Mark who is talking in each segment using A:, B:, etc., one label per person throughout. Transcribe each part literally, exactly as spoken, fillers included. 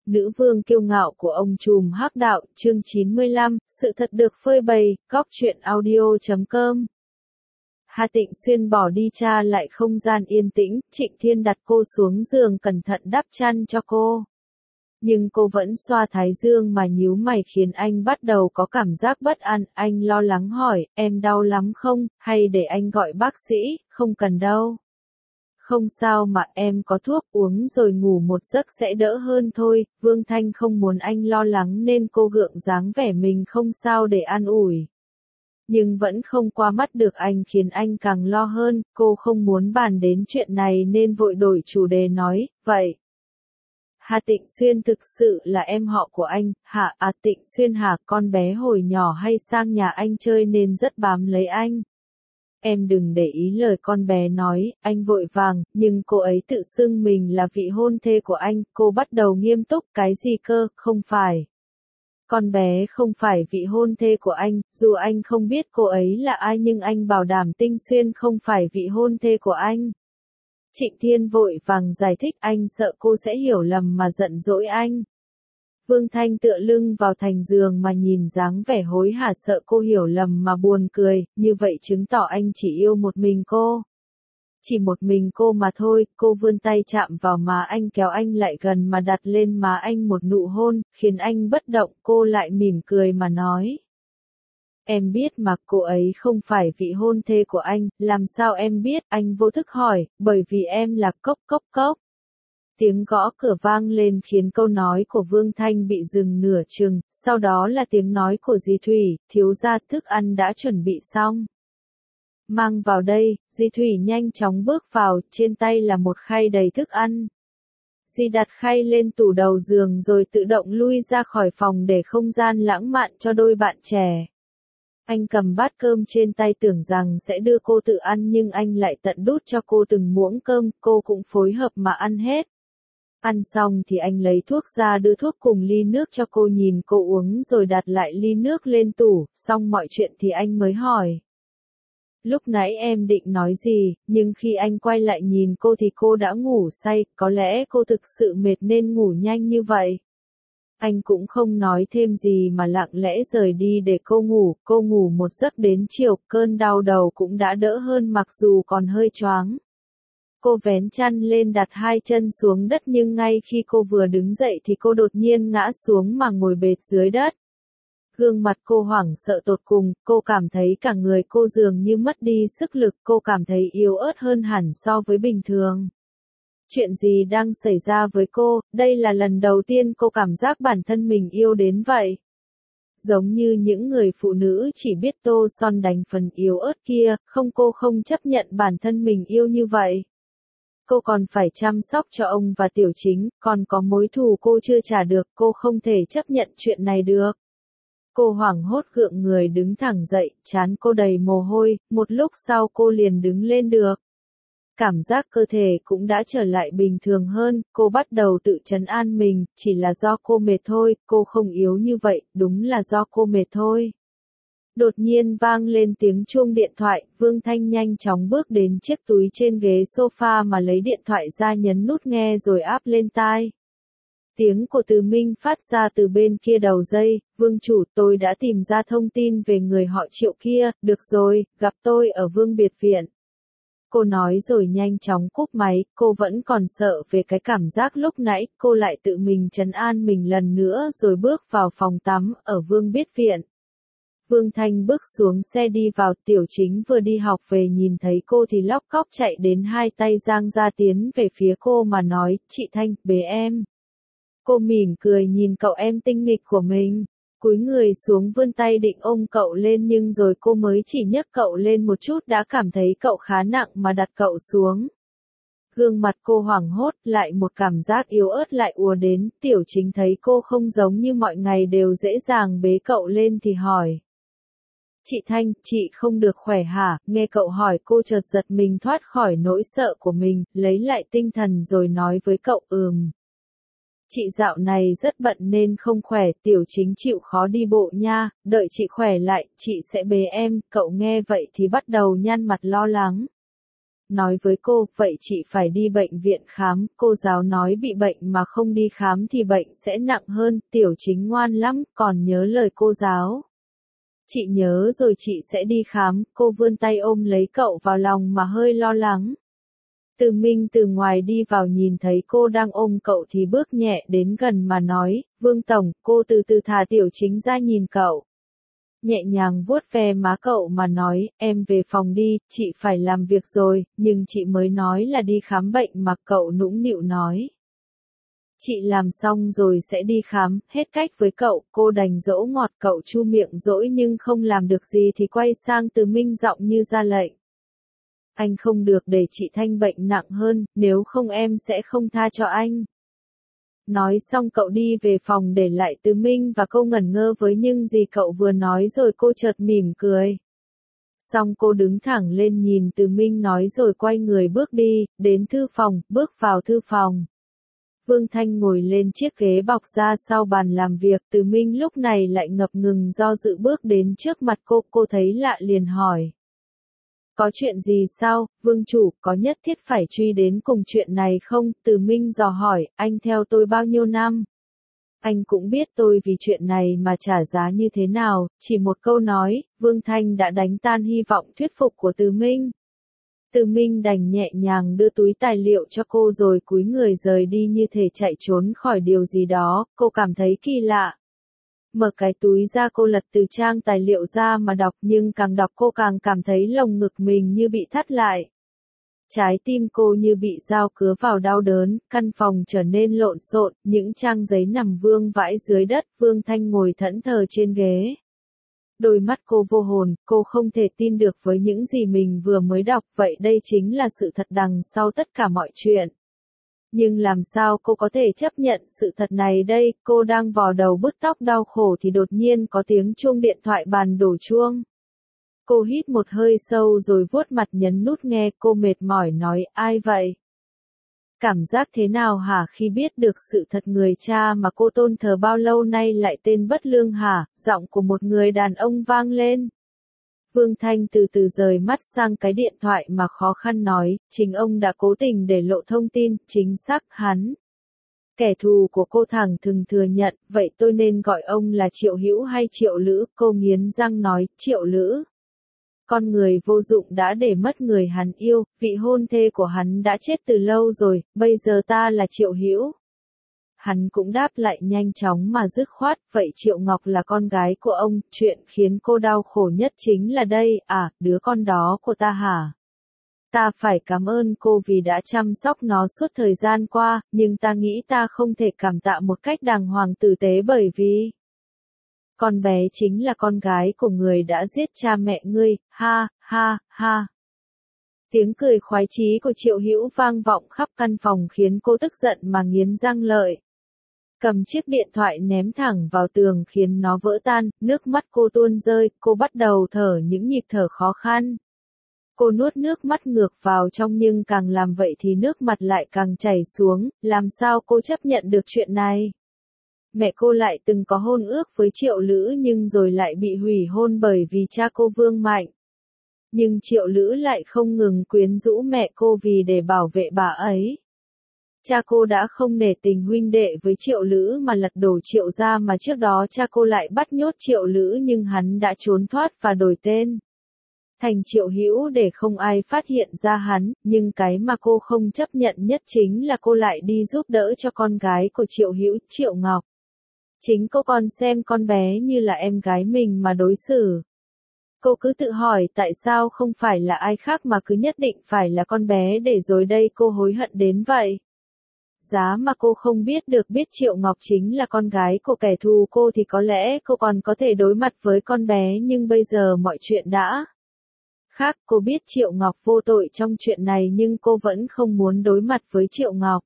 A: nữ vương kiêu ngạo của ông trùm hắc đạo, chương chín mươi lăm, sự thật được phơi bày, góc truyện audio chấm com. Hà Tịnh Xuyên bỏ đi tra lại không gian yên tĩnh, Trịnh Thiên đặt cô xuống giường cẩn thận đắp chăn cho cô. Nhưng cô vẫn xoa thái dương mà nhíu mày khiến anh bắt đầu có cảm giác bất an, anh lo lắng hỏi, em đau lắm không, hay để anh gọi bác sĩ, không cần đâu. Không sao mà em có thuốc uống rồi ngủ một giấc sẽ đỡ hơn thôi, Vương Thanh không muốn anh lo lắng nên cô gượng dáng vẻ mình không sao để an ủi. Nhưng vẫn không qua mắt được anh khiến anh càng lo hơn, cô không muốn bàn đến chuyện này nên vội đổi chủ đề nói, vậy. Hà Tịnh Xuyên thực sự là em họ của anh, hả? À Tịnh Xuyên hả? Con bé hồi nhỏ hay sang nhà anh chơi nên rất bám lấy anh. Em đừng để ý lời con bé nói, anh vội vàng, nhưng cô ấy tự xưng mình là vị hôn thê của anh, cô bắt đầu nghiêm túc, cái gì cơ, không phải. Con bé không phải vị hôn thê của anh, dù anh không biết cô ấy là ai nhưng anh bảo đảm Tịnh Xuyên không phải vị hôn thê của anh. Trịnh Thiên vội vàng giải thích, anh sợ cô sẽ hiểu lầm mà giận dỗi anh. Vương Thanh tựa lưng vào thành giường mà nhìn dáng vẻ hối hả sợ cô hiểu lầm mà buồn cười, như vậy chứng tỏ anh chỉ yêu một mình cô. Chỉ một mình cô mà thôi, cô vươn tay chạm vào má anh kéo anh lại gần mà đặt lên má anh một nụ hôn, khiến anh bất động, cô lại mỉm cười mà nói. Em biết mà cô ấy không phải vị hôn thê của anh, làm sao em biết, anh vô thức hỏi, bởi vì em là cốc cốc cốc. Tiếng gõ cửa vang lên khiến câu nói của Vương Thanh bị dừng nửa chừng, sau đó là tiếng nói của dì Thủy, thiếu gia thức ăn đã chuẩn bị xong. Mang vào đây, dì Thủy nhanh chóng bước vào, trên tay là một khay đầy thức ăn. Dì đặt khay lên tủ đầu giường rồi tự động lui ra khỏi phòng để không gian lãng mạn cho đôi bạn trẻ. Anh cầm bát cơm trên tay tưởng rằng sẽ đưa cô tự ăn nhưng anh lại tận đút cho cô từng muỗng cơm, cô cũng phối hợp mà ăn hết. Ăn xong thì anh lấy thuốc ra đưa thuốc cùng ly nước cho cô nhìn cô uống rồi đặt lại ly nước lên tủ, xong mọi chuyện thì anh mới hỏi. Lúc nãy em định nói gì, nhưng khi anh quay lại nhìn cô thì cô đã ngủ say, có lẽ cô thực sự mệt nên ngủ nhanh như vậy. Anh cũng không nói thêm gì mà lặng lẽ rời đi để cô ngủ, cô ngủ một giấc đến chiều, cơn đau đầu cũng đã đỡ hơn mặc dù còn hơi choáng. Cô vén chăn lên đặt hai chân xuống đất nhưng ngay khi cô vừa đứng dậy thì cô đột nhiên ngã xuống mà ngồi bệt dưới đất. Gương mặt cô hoảng sợ tột cùng, cô cảm thấy cả người cô dường như mất đi sức lực, cô cảm thấy yếu ớt hơn hẳn so với bình thường. Chuyện gì đang xảy ra với cô, đây là lần đầu tiên cô cảm giác bản thân mình yêu đến vậy. Giống như những người phụ nữ chỉ biết tô son đánh phần yếu ớt kia, không cô không chấp nhận bản thân mình yêu như vậy. Cô còn phải chăm sóc cho ông và Tiểu Chính, còn có mối thù cô chưa trả được, cô không thể chấp nhận chuyện này được. Cô hoảng hốt gượng người đứng thẳng dậy, trán cô đầy mồ hôi, một lúc sau cô liền đứng lên được. Cảm giác cơ thể cũng đã trở lại bình thường hơn, cô bắt đầu tự trấn an mình, chỉ là do cô mệt thôi, cô không yếu như vậy, đúng là do cô mệt thôi. Đột nhiên vang lên tiếng chuông điện thoại, Vương Thanh nhanh chóng bước đến chiếc túi trên ghế sofa mà lấy điện thoại ra nhấn nút nghe rồi áp lên tai. Tiếng của Từ Minh phát ra từ bên kia đầu dây, Vương chủ tôi đã tìm ra thông tin về người họ Triệu kia, được rồi, gặp tôi ở Vương Biệt Viện. Cô nói rồi nhanh chóng cúp máy, cô vẫn còn sợ về cái cảm giác lúc nãy, cô lại tự mình trấn an mình lần nữa rồi bước vào phòng tắm, ở Vương Biệt Viện. Vương Thanh bước xuống xe đi vào, Tiểu Chính vừa đi học về nhìn thấy cô thì lóc cóc chạy đến hai tay giang ra tiến về phía cô mà nói, chị Thanh, bế em. Cô mỉm cười nhìn cậu em tinh nghịch của mình, cúi người xuống vươn tay định ôm cậu lên nhưng rồi cô mới chỉ nhấc cậu lên một chút đã cảm thấy cậu khá nặng mà đặt cậu xuống. Gương mặt cô hoảng hốt, lại một cảm giác yếu ớt lại ùa đến, Tiểu Chính thấy cô không giống như mọi ngày đều dễ dàng bế cậu lên thì hỏi. Chị Thanh, chị không được khỏe hả? Nghe cậu hỏi cô chợt giật mình thoát khỏi nỗi sợ của mình, lấy lại tinh thần rồi nói với cậu ừm. Chị dạo này rất bận nên không khỏe, Tiểu Chính chịu khó đi bộ nha, đợi chị khỏe lại, chị sẽ bế em, cậu nghe vậy thì bắt đầu nhăn mặt lo lắng. nói với cô, vậy chị phải đi bệnh viện khám, cô giáo nói bị bệnh mà không đi khám thì bệnh sẽ nặng hơn, Tiểu Chính ngoan lắm, còn nhớ lời cô giáo. Chị nhớ rồi, chị sẽ đi khám, cô vươn tay ôm lấy cậu vào lòng mà hơi lo lắng. Từ Minh từ ngoài đi vào nhìn thấy cô đang ôm cậu thì bước nhẹ đến gần mà nói, Vương Tổng, cô từ từ thả Tiểu Chính ra nhìn cậu. Nhẹ nhàng vuốt ve má cậu mà nói, em về phòng đi, chị phải làm việc rồi, nhưng chị mới nói là đi khám bệnh mà, cậu nũng nịu nói. Chị làm xong rồi sẽ đi khám, hết cách với cậu, cô đành dỗ ngọt cậu chu miệng dỗi nhưng không làm được gì thì quay sang Từ Minh giọng như ra lệnh. Anh không được để chị Thanh bệnh nặng hơn, nếu không em sẽ không tha cho anh. Nói xong cậu đi về phòng để lại Từ Minh và cô ngẩn ngơ với những gì cậu vừa nói rồi cô chợt mỉm cười. Xong cô đứng thẳng lên nhìn Từ Minh nói rồi quay người bước đi, đến thư phòng, bước vào thư phòng. Vương Thanh ngồi lên chiếc ghế bọc ra sau bàn làm việc, Từ Minh lúc này lại ngập ngừng do dự bước đến trước mặt cô, cô thấy lạ liền hỏi. Có chuyện gì sao, Vương chủ, có nhất thiết phải truy đến cùng chuyện này không? Từ Minh dò hỏi, anh theo tôi bao nhiêu năm? Anh cũng biết tôi vì chuyện này mà trả giá như thế nào, chỉ một câu nói, Vương Thanh đã đánh tan hy vọng thuyết phục của Từ Minh. Từ Minh đành nhẹ nhàng đưa túi tài liệu cho cô rồi cúi người rời đi như thể chạy trốn khỏi điều gì đó, cô cảm thấy kỳ lạ. Mở cái túi ra cô lật từ trang tài liệu ra mà đọc nhưng càng đọc cô càng cảm thấy lồng ngực mình như bị thắt lại. Trái tim cô như bị dao cứa vào đau đớn, căn phòng trở nên lộn xộn, những trang giấy nằm vương vãi dưới đất, Vương Thanh ngồi thẫn thờ trên ghế. Đôi mắt cô vô hồn, cô không thể tin được với những gì mình vừa mới đọc, vậy đây chính là sự thật đằng sau tất cả mọi chuyện. Nhưng làm sao cô có thể chấp nhận sự thật này đây, cô đang vò đầu bứt tóc đau khổ thì đột nhiên có tiếng chuông điện thoại bàn đổ chuông. Cô hít một hơi sâu rồi vuốt mặt nhấn nút nghe, cô mệt mỏi nói, ai vậy? Cảm giác thế nào hả khi biết được sự thật người cha mà cô tôn thờ bao lâu nay lại tên bất lương hả? Giọng của một người đàn ông vang lên. Vương Thanh từ từ rời mắt sang cái điện thoại mà khó khăn nói, chính ông đã cố tình để lộ thông tin, chính xác hắn. Kẻ thù của cô thẳng thừng thừa nhận, vậy tôi nên gọi ông là Triệu Hữu hay Triệu Lữ? Cô nghiến răng nói, Triệu Lữ. Con người vô dụng đã để mất người hắn yêu, vị hôn thê của hắn đã chết từ lâu rồi, bây giờ ta là Triệu Hữu. Hắn cũng đáp lại nhanh chóng mà dứt khoát, vậy Triệu Ngọc là con gái của ông, chuyện khiến cô đau khổ nhất chính là đây, à, đứa con đó của ta hả? Ta phải cảm ơn cô vì đã chăm sóc nó suốt thời gian qua, nhưng ta nghĩ ta không thể cảm tạ một cách đàng hoàng tử tế bởi vì... Con bé chính là con gái của người đã giết cha mẹ ngươi, ha, ha, ha. Tiếng cười khoái chí của Triệu Hữu vang vọng khắp căn phòng khiến cô tức giận mà nghiến răng lợi. Cầm chiếc điện thoại ném thẳng vào tường khiến nó vỡ tan, nước mắt cô tuôn rơi, cô bắt đầu thở những nhịp thở khó khăn. Cô nuốt nước mắt ngược vào trong nhưng càng làm vậy thì nước mặt lại càng chảy xuống, làm sao cô chấp nhận được chuyện này? Mẹ cô lại từng có hôn ước với Triệu Lữ nhưng rồi lại bị hủy hôn bởi vì cha cô Vương Mạnh. Nhưng Triệu Lữ lại không ngừng quyến rũ mẹ cô vì để bảo vệ bà ấy. Cha cô đã không nể tình huynh đệ với Triệu Lữ mà lật đổ Triệu gia mà trước đó cha cô lại bắt nhốt Triệu Lữ nhưng hắn đã trốn thoát và đổi tên thành Triệu Hữu để không ai phát hiện ra hắn, nhưng cái mà cô không chấp nhận nhất chính là cô lại đi giúp đỡ cho con gái của Triệu Hữu, Triệu Ngọc. Chính cô còn xem con bé như là em gái mình mà đối xử. Cô cứ tự hỏi tại sao không phải là ai khác mà cứ nhất định phải là con bé để rồi đây cô hối hận đến vậy. Giá mà cô không biết được biết Triệu Ngọc chính là con gái của kẻ thù cô thì có lẽ cô còn có thể đối mặt với con bé nhưng bây giờ mọi chuyện đã khác. Cô biết Triệu Ngọc vô tội trong chuyện này nhưng cô vẫn không muốn đối mặt với Triệu Ngọc.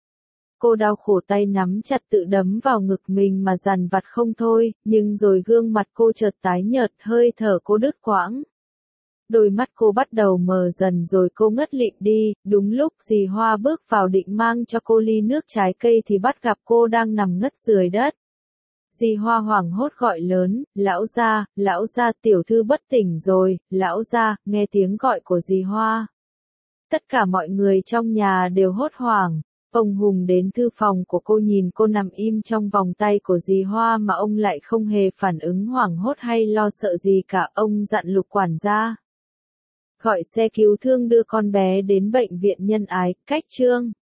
A: Cô đau khổ tay nắm chặt tự đấm vào ngực mình mà dằn vặt không thôi, nhưng rồi gương mặt cô chợt tái nhợt, hơi thở cô đứt quãng. Đôi mắt cô bắt đầu mờ dần rồi cô ngất lịm đi, đúng lúc dì Hoa bước vào định mang cho cô ly nước trái cây thì bắt gặp cô đang nằm ngất dưới đất. Dì Hoa hoảng hốt gọi lớn, lão gia, lão gia tiểu thư bất tỉnh rồi, lão gia, nghe tiếng gọi của dì Hoa. Tất cả mọi người trong nhà đều hốt hoảng. Ông Hùng đến thư phòng của cô nhìn cô nằm im trong vòng tay của dì Hoa mà ông lại không hề phản ứng hoảng hốt hay lo sợ gì cả. Ông dặn Lục quản gia gọi xe cứu thương đưa con bé đến bệnh viện Nhân Ái, cách Trương